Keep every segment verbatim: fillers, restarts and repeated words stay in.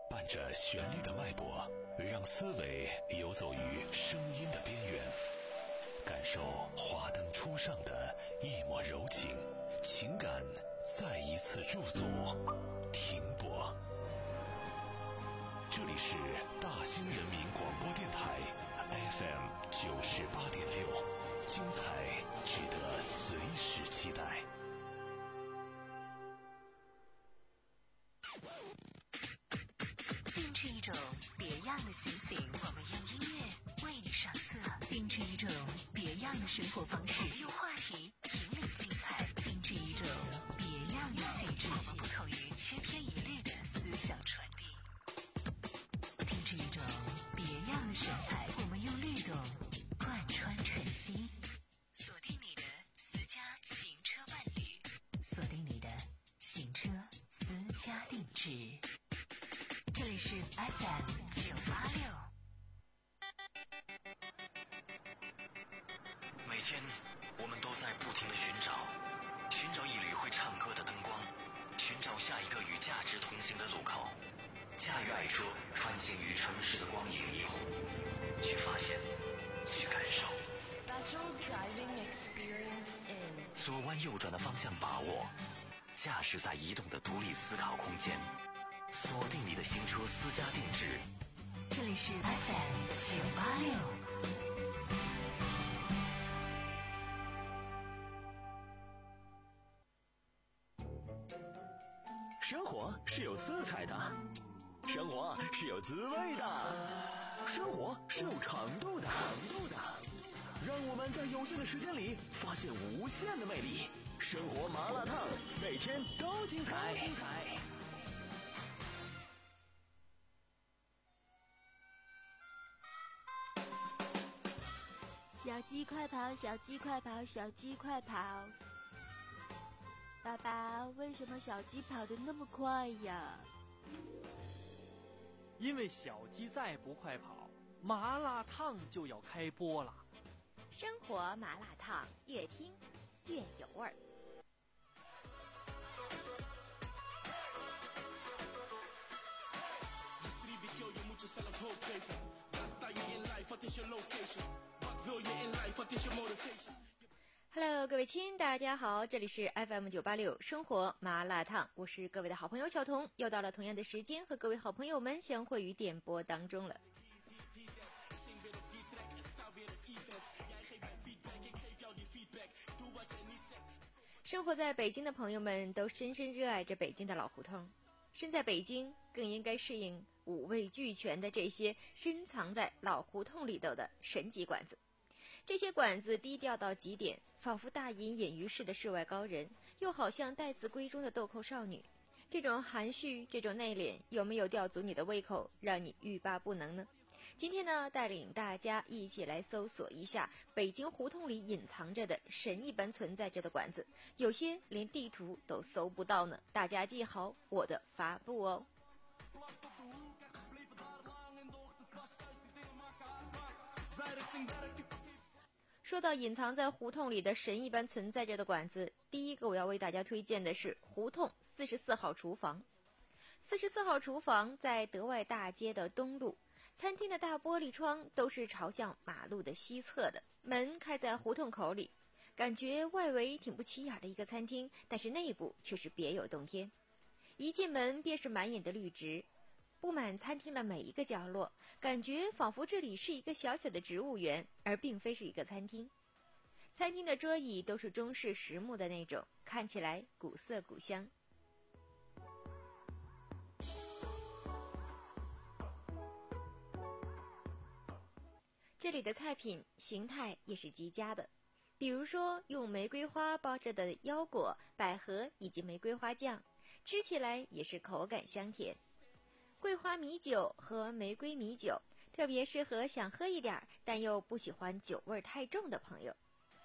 伴着旋律的脉搏，让思维游走于声音的边缘，感受华灯初上的一抹柔情，情感再一次驻足停泊。这里是大兴人民广播电台 F M 九十八点六，精彩值得随时期待。 定制一种别样的心情，我们用音乐为你上色；定制一种别样的生活方式，用话题引领精彩；定制一种别样的气质，我们不同于千篇一律的思想传递；定制一种别样的神采，我们用律动贯穿晨曦。锁定你的私家行车伴侣，锁定你的行车私家定制。这里是 F M 九八六。 每天我们都在不停地寻找，寻找一缕会唱歌的灯光，寻找下一个与价值同行的路口，驾驭爱车穿行于城市的光影霓虹，去发现，去感受。 Special driving experience in 左弯右转的方向把握，驾驶在移动的独立思考空间，锁定你的行车私家定制。 这里是 F M 九八六。 生活是有色彩的，生活是有滋味的，生活是有长度的，长度的。让我们在有限的时间里发现无限的魅力。生活麻辣烫，每天都精彩。精彩。 小鸡快跑，小鸡快跑，小鸡快跑！爸爸，为什么小鸡跑得那么快呀？ 因为小鸡再不快跑，麻辣烫就要开播了。 生活麻辣烫，越听越有味儿。Hello， 各位亲，大家好，这里是 F M 九八六生活麻辣烫，我是各位的好朋友小彤，又到了同样的时间和各位好朋友们相会于电波当中了。生活在北京的朋友们都深深热爱着北京的老胡同，身在北京更应该适应五味俱全的这些深藏在老胡同里头的神级馆子。这些馆子低调到极点，仿佛大隐隐于市的世外高人，又好像待字闺中的豆蔻少女。这种含蓄，这种内敛，有没有吊足你的胃口，让你欲罢不能呢？今天呢，带领大家一起来搜索一下北京胡同里隐藏着的神一般存在着的馆子，有些连地图都搜不到呢。大家记好我的发布哦。说到隐藏在胡同里的神一般存在着的馆子，第一个我要为大家推荐的是胡同四十四号厨房。四十四号厨房在德外大街的东路，餐厅的大玻璃窗都是朝向马路的西侧的，门开在胡同口里，感觉外围挺不起眼的一个餐厅，但是内部却是别有洞天。一进门便是满眼的绿植，布满餐厅的每一个角落，感觉仿佛这里是一个小小的植物园，而并非是一个餐厅。餐厅的桌椅都是中式实木的那种，看起来古色古香。这里的菜品形态也是极佳的，比如说用玫瑰花包着的腰果、百合以及玫瑰花酱，吃起来也是口感香甜。桂花米酒和玫瑰米酒特别适合想喝一点但又不喜欢酒味太重的朋友。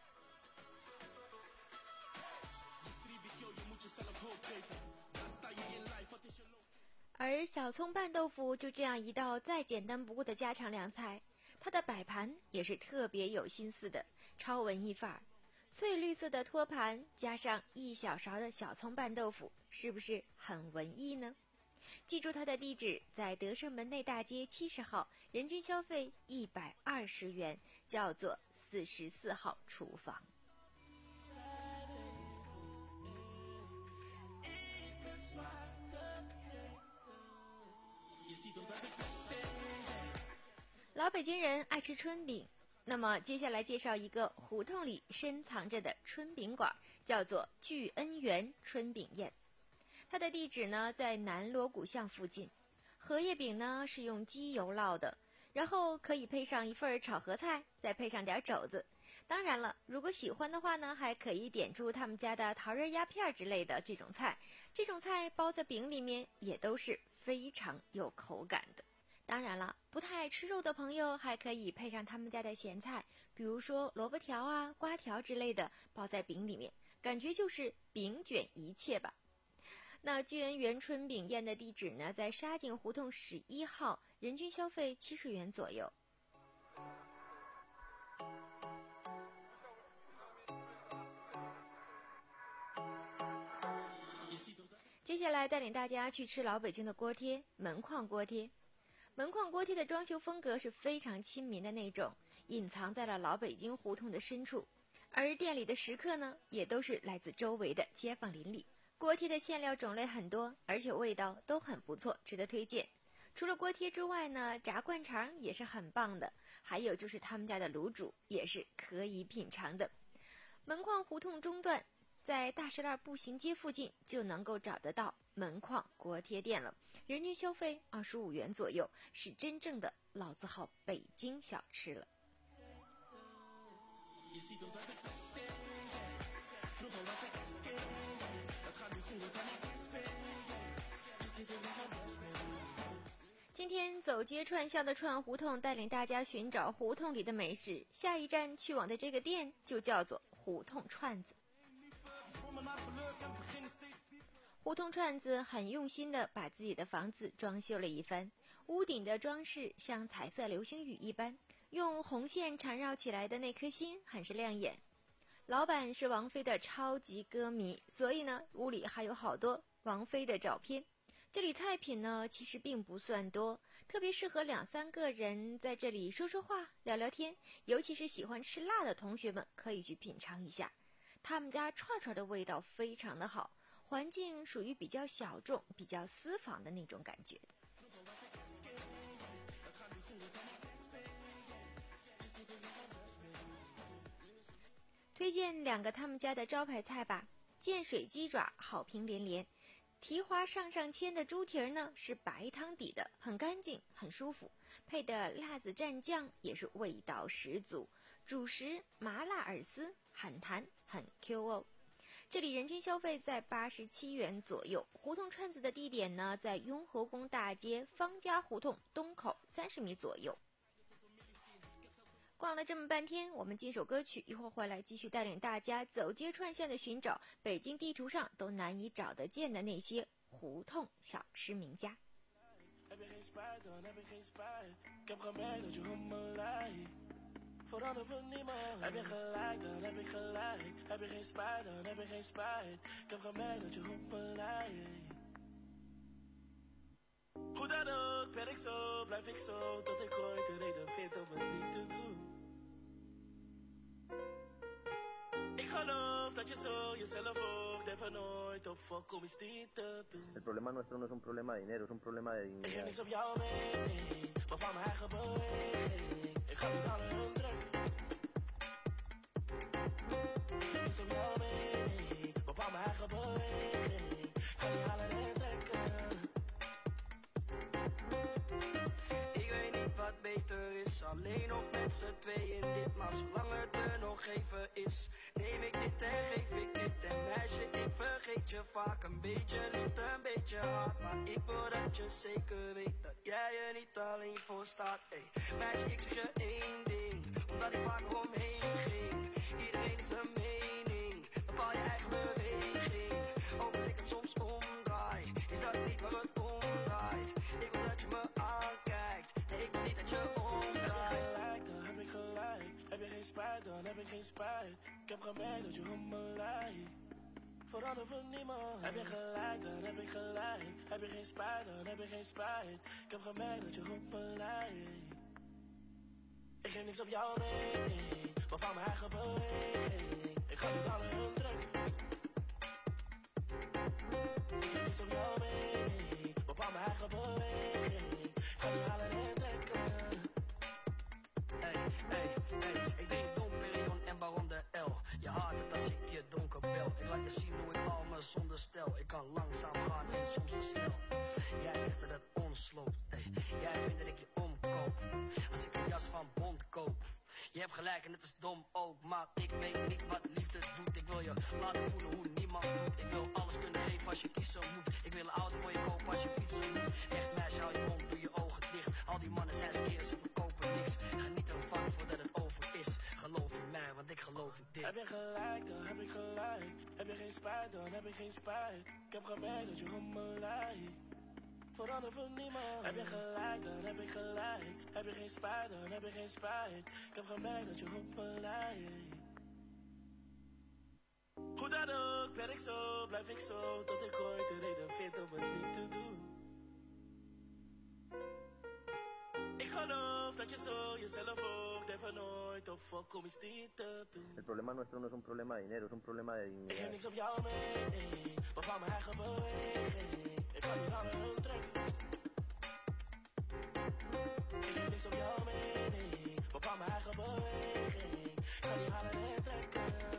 而小葱拌豆腐就这样一道再简单不过的家常凉菜，它的摆盘也是特别有心思的，超文艺范儿。翠绿色的托盘加上一小勺的小葱拌豆腐，是不是很文艺呢？ 记住它的地址，在德胜门内大街七十号，人均消费一百二十元，叫做四十四号厨房。老北京人爱吃春饼，那么接下来介绍一个胡同里深藏着的春饼馆，叫做聚恩园春饼宴。它的地址呢在南锣鼓巷附近。荷叶饼呢是用鸡油烙的，然后可以配上一份炒合菜，再配上点肘子。当然了，如果喜欢的话呢，还可以点出他们家的桃仁鸭片之类的这种菜。这种菜包在饼里面也都是非常有口感的。当然了，不太爱吃肉的朋友还可以配上他们家的咸菜，比如说萝卜条啊、瓜条之类的，包在饼里面，感觉就是饼卷一切吧。那聚恩园春饼宴的地址呢，在沙井胡同十一号，人均消费七十元左右。接下来带领大家去吃老北京的锅贴，门框锅贴。门框锅贴的装修风格是非常亲民的那种，隐藏在了老北京胡同的深处，而店里的食客呢，也都是来自周围的街坊邻里。锅贴的馅料种类很多，而且味道都很不错，值得推荐。除了锅贴之外呢，炸灌肠也是很棒的，还有就是他们家的卤煮也是可以品尝的。门框胡同中段，在大石栏步行街附近就能够找得到门框锅贴店了，人均消费二十五元左右，是真正的老字号北京小吃了。今天走街串巷的串胡同，带领大家寻找胡同里的美食。下一站去往的这个店就叫做胡同串子。胡同串子很用心地把自己的房子装修了一番，屋顶的装饰像彩色流星雨一般，用红线缠绕起来的那颗心很是亮眼。老板是王菲的超级歌迷，所以呢，屋里还有好多王菲的照片。这里菜品呢其实并不算多，特别适合两三个人在这里说说话聊聊天，尤其是喜欢吃辣的同学们可以去品尝一下。他们家串串的味道非常的好，环境属于比较小众比较私房的那种感觉。推荐两个他们家的招牌菜吧。涧水鸡爪好评连连，蹄花上上签的猪蹄呢是白汤底的，很干净很舒服，配的辣子蘸酱也是味道十足。主食麻辣饵丝，很弹很 Q 哦。这里人均消费在八十七元左右。胡同串子的地点呢，在雍和宫大街方家胡同东口三十米左右。逛了这么半天，我们接首歌曲，一会儿回来继续带领大家走街串巷的寻找北京地图上都难以找得见的那些胡同小吃名家。 Heb je geen spijt dan, heb je geen spijt. Ik heb gemerkt dat je op me lijkt. Verander van niemand. Heb je gelijk dan, heb je gelijk. Heb je geen spijt dan, heb je geen spijt. Ik heb gemerkt dat je op me lijkt. Hoe dan ook, ben ik zo, blijf ik zo. Tot ik ooit de reden vind om het niet te doen. Ik geloof dat je zo jezelf ook never nooit op voorkom is niet te doen. El problema nuestro no es un problema de dinero, es un problema de Ik ga dignidad. niks op jou mee, bepaal mijn eigen beweging. Ik ga niet aan hun drukken. Ik ga niks op jou mee, bepaal mijn eigen beweging. Ik ga niet halen en trekken. Ik weet niet wat beter is, alleen of met z'n tweeën dit. Maar zolang het er nog even is, neem ik dit en geef ik dit. En meisje, ik vergeet je vaak, een beetje liefde, een beetje hard. Maar ik wil dat je zeker weet dat jij er niet alleen voor staat. Ey, meisje, ik zeg je één ding, omdat ik vaak omheen ging. Iedereen heeft een mening, bepaal je eigen beweging. Ook als ik het soms omdraai, is dat niet waar het om draait. Ik wil dat je me aankijkt, nee, ik wil niet dat je omdraait. Gelijk, dan heb ik gelijk. Heb je geen spijt, dan heb ik geen spijt. Ik heb gemerkt dat je op me lijkt. voor ander voor niemand. Heb je gelijk, dan heb ik gelijk. Heb je geen spijt, dan heb je geen spijt. Ik heb gemerkt dat je op me lijkt. Ik geef niks op jou mee, bepaal mijn eigen beweging. Ik ga niet alle hun drukken. Ik geef niks op jou mee, bepaal mijn eigen beweging. Ik ga niet alle hun drukken. Hey, hey, hey, ik denk Dom Perignon en Baron de L. Je haat het als ik je donker bel. Ik laat je zien hoe ik al me zonder stel. Ik kan langzaam gaan en soms te snel. Jij zegt dat het ons loopt. Hey, jij vindt dat ik je omkoop. Als ik een jas van Bond koop. Je hebt gelijk en het is dom ook. Maar ik weet niet wat liefde doet. Ik wil je laten voelen hoe niemand doet. Ik wil alles kunnen geven als je kiezen moet. Ik wil een auto voor je kopen als je fietsen moet. Echt meisje, hou je mond, doe je ogen dicht. Al die mannen zijn skeren, ze verkopen niks. Geniet ervan voordat het over is. Geloof in mij, want ik geloof in dit. Heb je gelijk, dan heb ik gelijk. Heb je geen spijt, dan heb ik geen spijt. Ik heb gemerkt dat je op me lijkt. Verander voor niemand. Heb je gelijk, dan heb ik gelijk. Heb je geen spijt, dan heb je geen spijt. Ik heb gemerkt dat je op me lijkt. Hoe dan ook, ben ik zo, blijf ik zo. Tot ik ooit de reden vind om het niet te doen. Ik geloof dat je zo jezelf ook never nooit op fok om iets niet te doen. El problema nuestro no es un problema de dinero, es un problema de Ik dignidad. geef niks op jou mee, bepaal mijn eigen beweging. Ik ga niet aan hun trekken. Ik geef niks op jou mee, bepaal mijn eigen beweging. Ik ga niet aan hun trekken.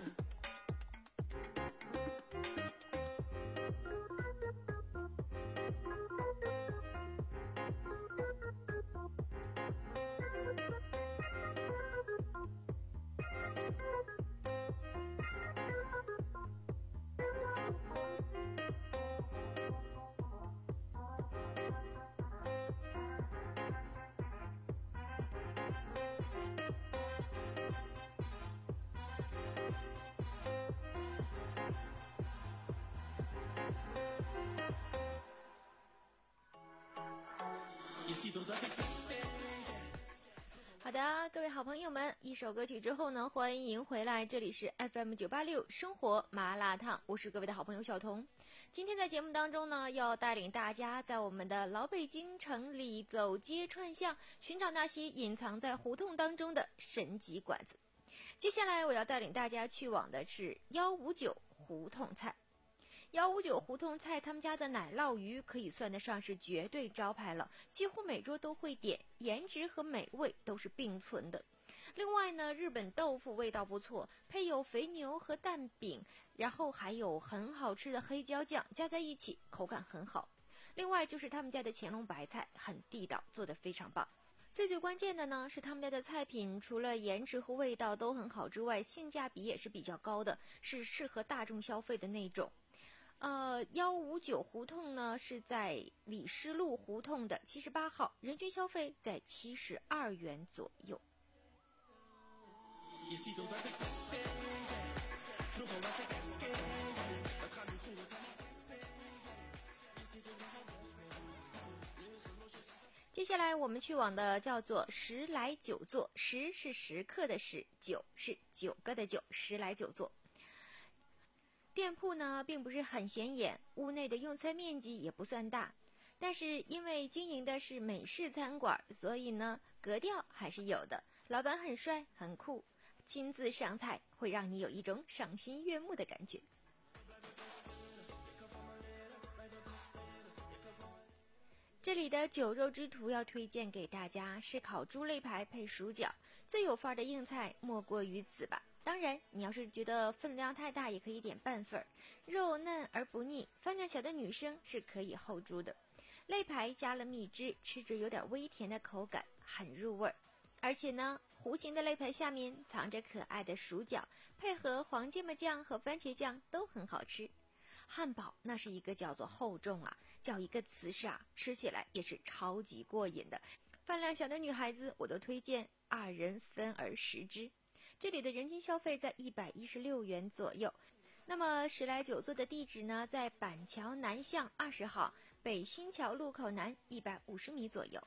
Je ziet toch dat ik best ben. 好的，各位好朋友们，一首歌曲之后呢，欢迎回来，这里是 F M 九八六生活麻辣烫，我是各位的好朋友小童。今天在节目当中呢，要带领大家在我们的老北京城里走街串巷，寻找那些隐藏在胡同当中的神级馆子。接下来我要带领大家去往的是幺五九胡同菜。幺五九胡同菜他们家的奶酪鱼可以算得上是绝对招牌了，几乎每桌都会点，颜值和美味都是并存的。另外呢，日本豆腐味道不错，配有肥牛和蛋饼，然后还有很好吃的黑椒酱，加在一起口感很好。另外就是他们家的乾隆白菜很地道，做得非常棒。最最关键的呢是他们家的菜品除了颜值和味道都很好之外，性价比也是比较高的，是适合大众消费的那种。呃，幺五九胡同呢是在李师路胡同的七十八号，人均消费在七十二元左右。接下来我们去往的叫做十来九座，十是时刻的十，九是九个的九，十来九座。店铺呢并不是很显眼，屋内的用餐面积也不算大，但是因为经营的是美式餐馆，所以呢格调还是有的。老板很帅很酷，亲自上菜会让你有一种赏心悦目的感觉。这里的酒肉之徒要推荐给大家是烤猪肋排配薯饺，最有范儿的硬菜莫过于此吧。当然你要是觉得分量太大也可以点半份儿，肉嫩而不腻，饭量小的女生是可以 hold 住的。肋排加了蜜汁，吃着有点微甜的口感，很入味儿。而且呢，弧形的肋排下面藏着可爱的薯饺，配合黄芥末酱和番茄酱都很好吃。汉堡那是一个叫做厚重啊，叫一个瓷实啊，吃起来也是超级过瘾的。饭量小的女孩子我都推荐二人分而食之。这里的人均消费在一百一十六元左右。那么十来九座的地址呢，在板桥南巷二十号，北新桥路口南一百五十米左右。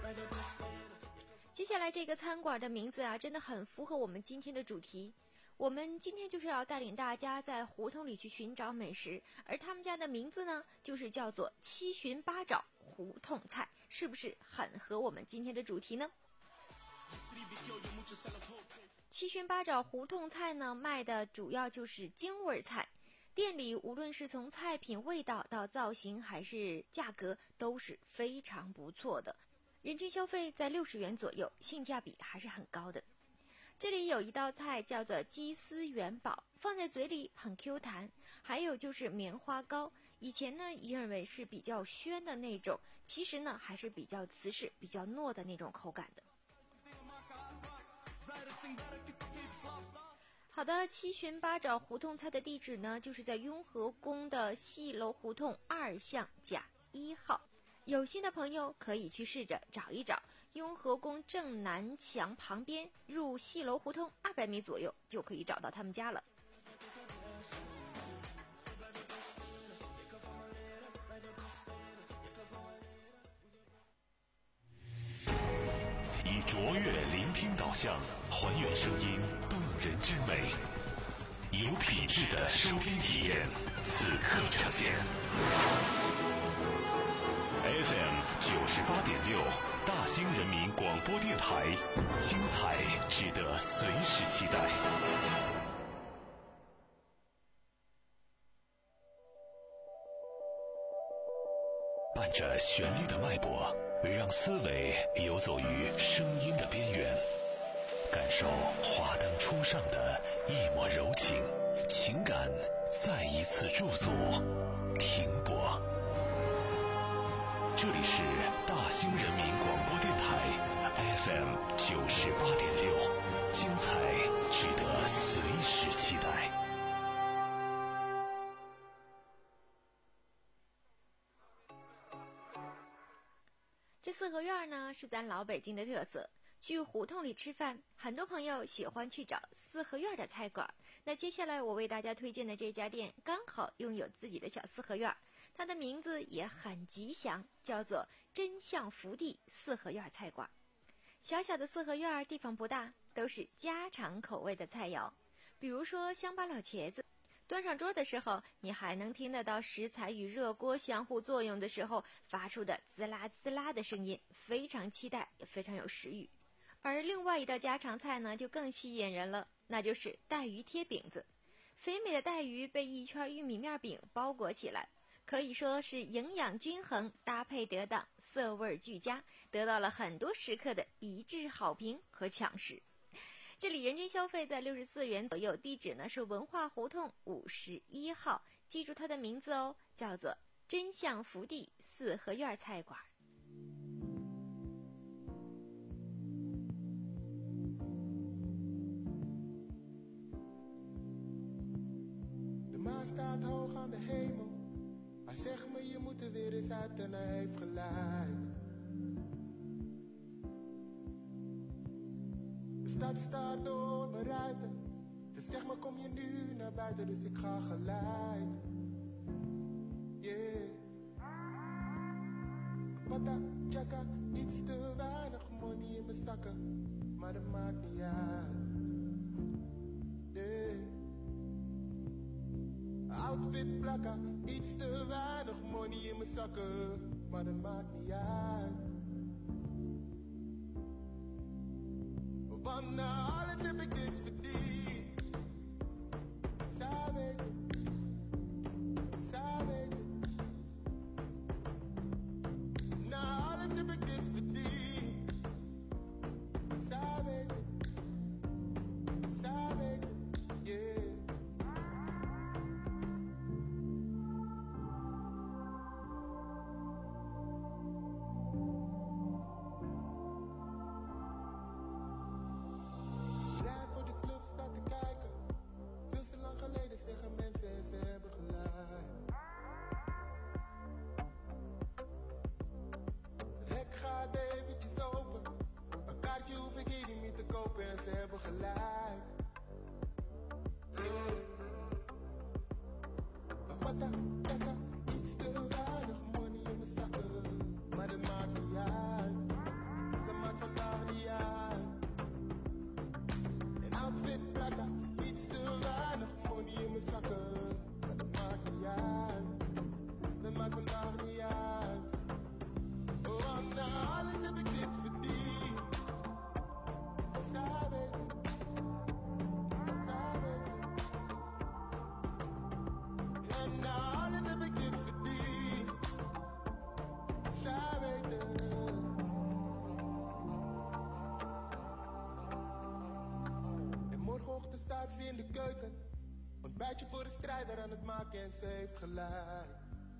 接下来这个餐馆的名字啊，真的很符合我们今天的主题。我们今天就是要带领大家在胡同里去寻找美食，而他们家的名字呢，就是叫做七寻八找胡同菜，是不是很合我们今天的主题呢？七寻八找胡同菜呢，卖的主要就是京味菜。店里无论是从菜品味道到造型还是价格都是非常不错的，人均消费在六十元左右，性价比还是很高的。这里有一道菜叫做鸡丝元宝，放在嘴里很 Q 弹。还有就是棉花糕，以前呢认为是比较宣的那种，其实呢还是比较瓷实、比较糯的那种口感的。好的，七寻八找胡同菜的地址呢，就是在雍和宫的戏楼胡同二巷甲一号。有心的朋友可以去试着找一找，雍和宫正南墙旁边，入戏楼胡同二百米左右就可以找到他们家了。 以卓越聆听导向，还原声音动人之美，有品质的收听体验，此刻呈现。F M 九十八点六，大兴人民广播电台，精彩值得随时期待。伴着旋律的脉搏，让思维游走于声音的边缘，感受华灯初上的一抹柔情，情感再一次驻足停泊。这里是大兴人民广播电台 F M 九十八点六，精彩值得随时期待。 这四合院呢是咱老北京的特色，去胡同里吃饭，很多朋友喜欢去找四合院的菜馆。那接下来我为大家推荐的这家店刚好拥有自己的小四合院，它的名字也很吉祥，叫做真相福地四合院菜馆。小小的四合院地方不大，都是家常口味的菜肴，比如说乡巴佬茄子，端上桌的时候，你还能听得到食材与热锅相互作用的时候发出的滋啦滋啦的声音，非常期待，也非常有食欲。而另外一道家常菜呢，就更吸引人了，那就是带鱼贴饼子。肥美的带鱼被一圈玉米面饼包裹起来，可以说是营养均衡，搭配得当，色味俱佳，得到了很多食客的一致好评和抢食。这里人均消费在六十四元左右，地址呢是文化胡同五十一号，记住它的名字哦，叫做真相福地四合院菜馆。 De maan staat hoog aan de hemel. Hij zegt me je moet er weer eens uit en hij heeft gelijk. De stad staat door mijn ruiten. Ze zegt me kom je nu naar buiten, dus ik ga gelijk. Yeah. Pata, chaka, iets te weinig money in mijn zakken, maar dat maakt niet uit. Yeah. Outfit plakka, iets te weinig money in mijn zakken, maar dat maakt niet uit. Want na alles heb ik dit verdiend. Zij weet het, zij weet het. Na alles heb ik dit verdiend. Zij weet het, zij weet het, yeah. Ze hebben gelijk. Yeah. Pata, chaka, iets te weinig money in mijn zakken, maar dat maakt niet uit. ochtend staat ze in de keuken. Ontbijtje voor de strijder aan het maken en ze heeft gelijk.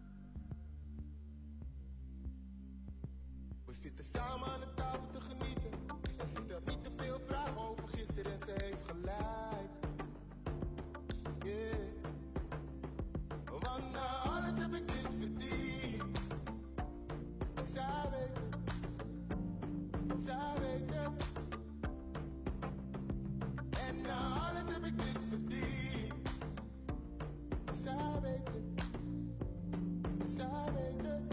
We zitten samen aan de tafel te genieten. En ze stelt niet te veel vragen over gisteren en ze heeft gelijk. Yeah. Want na alles heb ik dit verdiend. Zij weet het. Zij weet het. En na alles heb ik dit verdiend. Zij weet het. Zij weet het.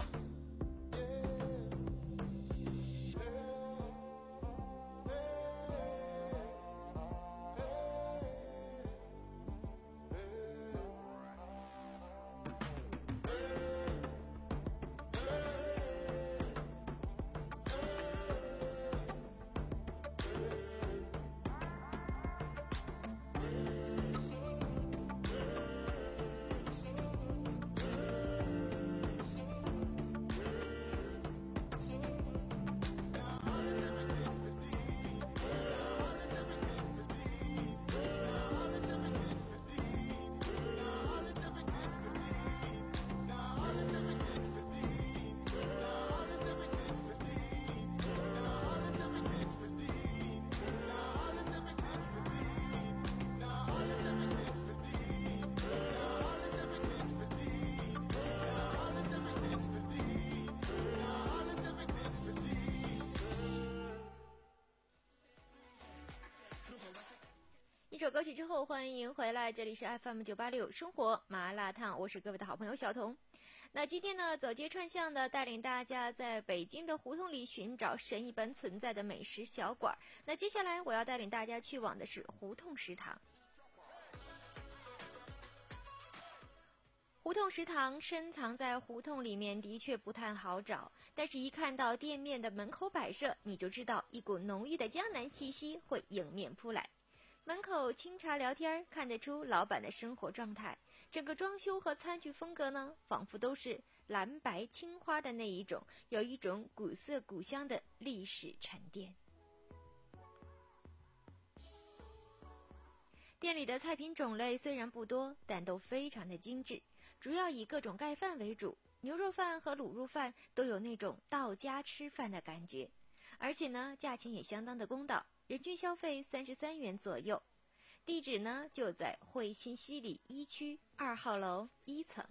一首歌曲之后，欢迎回来，这里是 F M 九八六生活麻辣烫，我是各位的好朋友小彤。那今天呢，走街串巷的带领大家在北京的胡同里寻找神一般存在的美食小馆。那接下来我要带领大家去往的是胡同食堂。胡同食堂深藏在胡同里面，的确不太好找，但是一看到店面的门口摆设，你就知道一股浓郁的江南气息会迎面扑来。门口清茶聊天，看得出老板的生活状态。整个装修和餐具风格呢，仿佛都是蓝白青花的那一种，有一种古色古香的历史沉淀。店里的菜品种类虽然不多，但都非常的精致，主要以各种盖饭为主，牛肉饭和卤肉饭都有那种到家吃饭的感觉，而且呢，价钱也相当的公道。人均消费三十三元左右，地址呢就在汇新西里一区二号楼一层。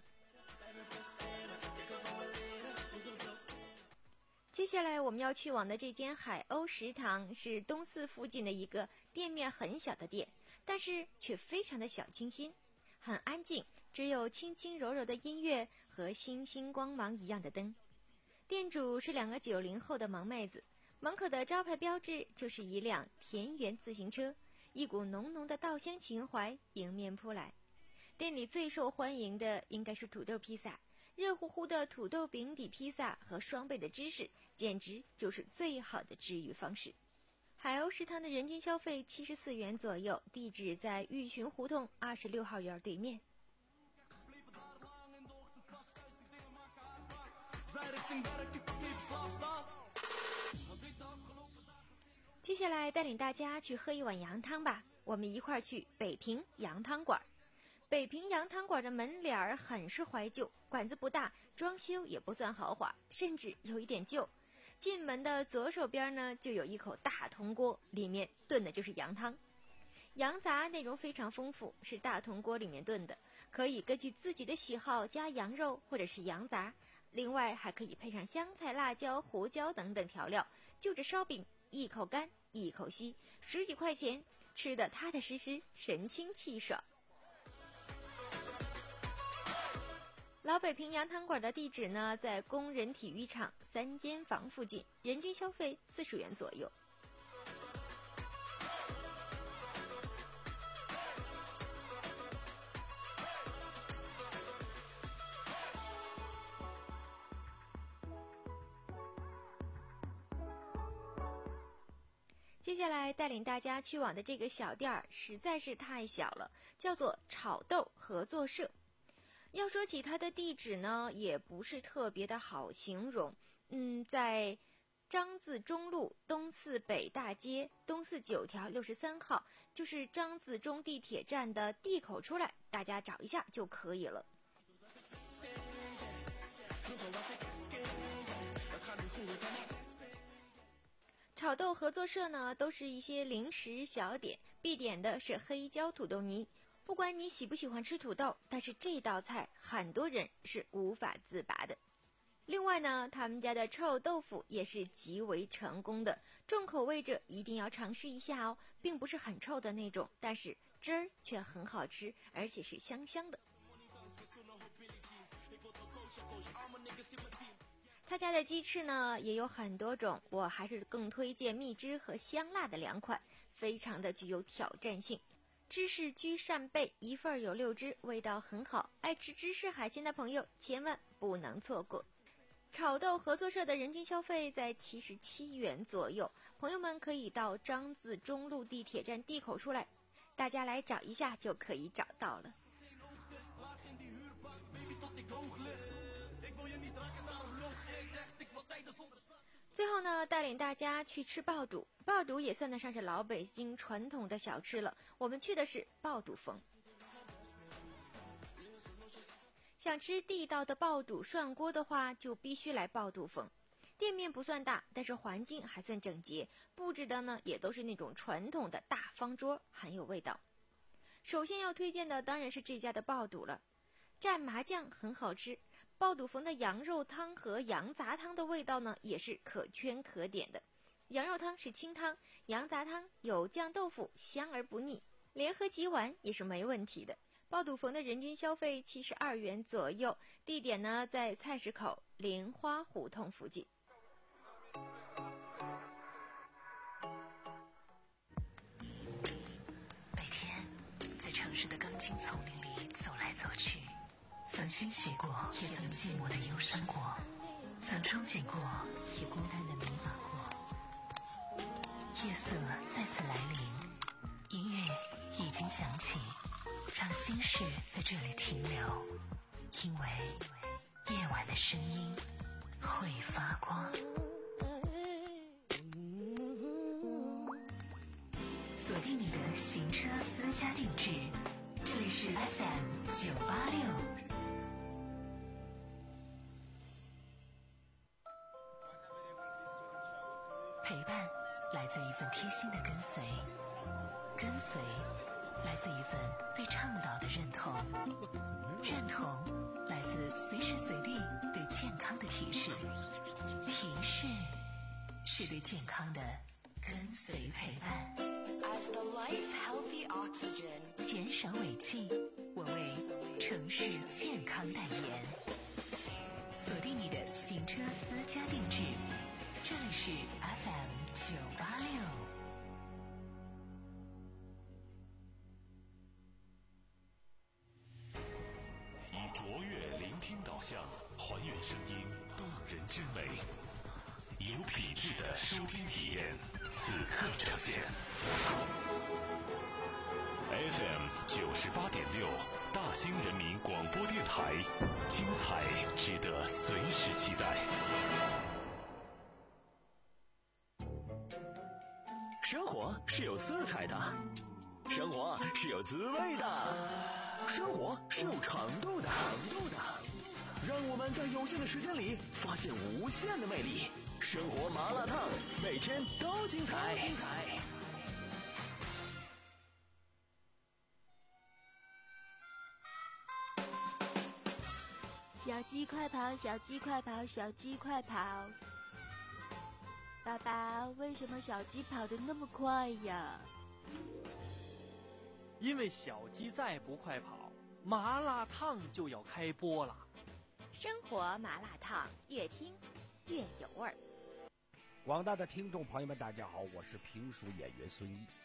接下来我们要去往的这间海鸥食堂是东四附近的一个店面很小的店，但是却非常的小清新，很安静，只有轻轻柔柔的音乐和星星光芒一样的灯。店主是两个九零后的萌妹子。门口的招牌标志就是一辆田园自行车，一股浓浓的稻香情怀迎面扑来。店里最受欢迎的应该是土豆披萨，热乎乎的土豆饼底披萨和双倍的芝士，简直就是最好的治愈方式。海鸥食堂的人均消费七十四元左右，地址在玉群胡同二十六号院对面。接下来带领大家去喝一碗羊汤吧，我们一块儿去北平羊汤馆。北平羊汤馆的门脸儿很是怀旧，馆子不大，装修也不算豪华，甚至有一点旧。进门的左手边呢，就有一口大铜锅，里面炖的就是羊汤。羊杂内容非常丰富，是大铜锅里面炖的，可以根据自己的喜好加羊肉或者是羊杂，另外还可以配上香菜、辣椒、胡椒等等调料，就着烧饼一口干一口稀，十几块钱，吃得踏踏实实，神清气爽。老北平羊汤馆的地址呢，在工人体育场三间房附近，人均消费四十元左右。接下来带领大家去往的这个小店儿实在是太小了，叫做炒豆合作社。要说起它的地址呢，也不是特别的好形容。嗯，在张自忠路东四北大街东四九条六十三号，就是张自忠地铁站的 D 口出来，大家找一下就可以了。炒豆合作社呢，都是一些零食小点，必点的是黑椒土豆泥。不管你喜不喜欢吃土豆，但是这道菜很多人是无法自拔的。另外呢，他们家的臭豆腐也是极为成功的，重口味者一定要尝试一下哦，并不是很臭的那种，但是汁儿却很好吃，而且是香香的。他家的鸡翅呢也有很多种，我还是更推荐蜜汁和香辣的两款，非常的具有挑战性。芝士居扇贝一份有六只，味道很好，爱吃芝士海鲜的朋友千万不能错过。炒豆合作社的人均消费在七十七元左右，朋友们可以到张自忠路地铁站 D 口出来，大家来找一下就可以找到了。最后呢，带领大家去吃爆肚。爆肚也算得上是老北京传统的小吃了，我们去的是爆肚峰。想吃地道的爆肚涮锅的话，就必须来爆肚峰。店面不算大，但是环境还算整洁，布置的呢也都是那种传统的大方桌，很有味道。首先要推荐的当然是这家的爆肚了，蘸麻酱很好吃。爆肚峰的羊肉汤和羊杂汤的味道呢也是可圈可点的。羊肉汤是清汤，羊杂汤有酱豆腐，香而不腻，连喝几碗也是没问题的。爆肚峰的人均消费七十二元左右，地点呢在菜市口莲花胡同附近。 每天在城市的钢筋丛林里走来走去，曾欣喜过，也曾寂寞的忧伤过，曾憧憬过，也孤单的迷茫过。夜色再次来临，音乐已经响起，让心事在这里停留，因为夜晚的声音会发光。锁定你的行车私家定制，这里是 F M 九八六。陪伴来自一份贴心的跟随，跟随来自一份对倡导的认同，认同来自随时随地对健康的提示，提示是对健康的跟随陪伴。 As the life healthy oxygen， 减少尾气，我为城市健康代言。锁定你的行车私家定制，这里是 F M 九八六。 以卓越聆听导向，还原声音动人之美，有品质的收听体验，此刻呈现。F M 九十八点六，大兴人民广播电台，精彩值得随时期待。 生活是有色彩的，生活是有滋味的，生活是有长度的。让我们在有限的时间里发现无限的魅力。生活麻辣烫，每天都精彩。精彩。 小鸡快跑，小鸡快跑，小鸡快跑！爸爸，为什么小鸡跑得那么快呀？ 因为小鸡再不快跑，麻辣烫就要开播了。 生活麻辣烫，越听越有味儿。 广大的听众朋友们，大家好，我是评书演员孙一。